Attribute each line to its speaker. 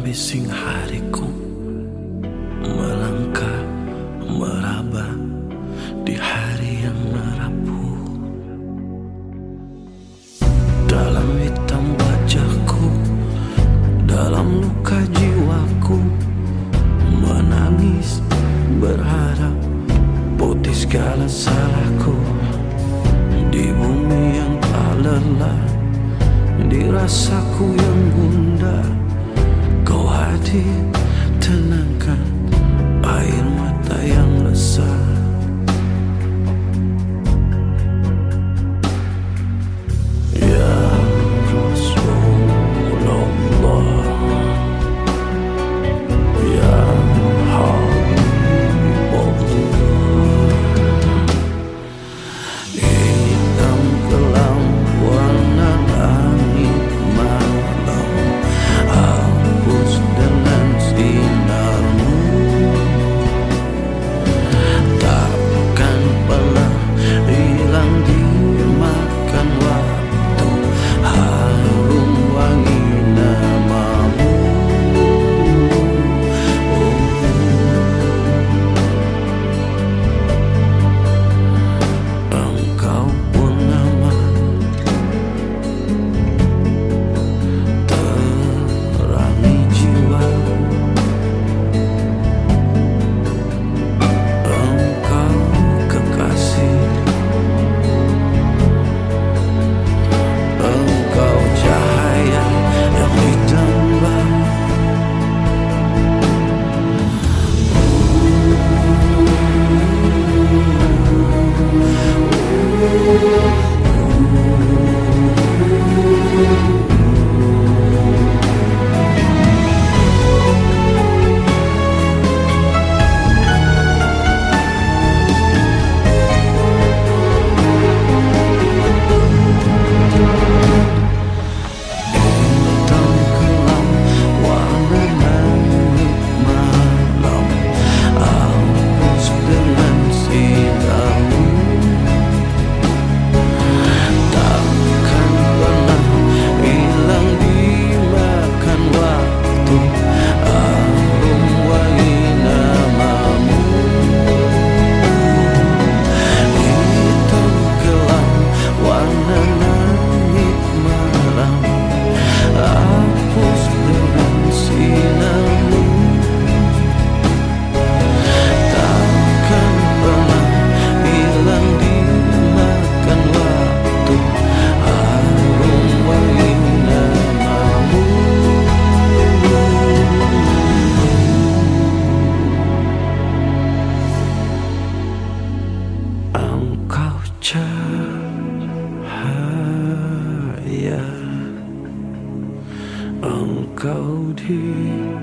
Speaker 1: bising hariku melangkah meraba di hari yang merapuh. Dalam hitam wajahku, dalam luka jiwaku, menangis berharap putih segala salahku. Di bumi yang tak lelah, di rasaku yang bunda, kau hadir tenangkan air mata yang resah. Ya Rasulullah, ya Habibullah, hitam kelam warna langit malam, hapus dengan sinarmu. Takkan pernah hilang dimakan waktu, harum wangi namamu. Engkau pun nama terangi jiwa, engkau kekasih, engkau cahaya yang ditambah. Hitam kelam warna langit malam, hapus dengan sinarmu. Takkan pernah hilang dimakan waktu, harum wangi namamu. Hitam kelam warna langit malam, hapus dengan sinarmu. Takkan pernah hilang dimakan waktu, harum wangi namamu. Engkau cahaya, engkau di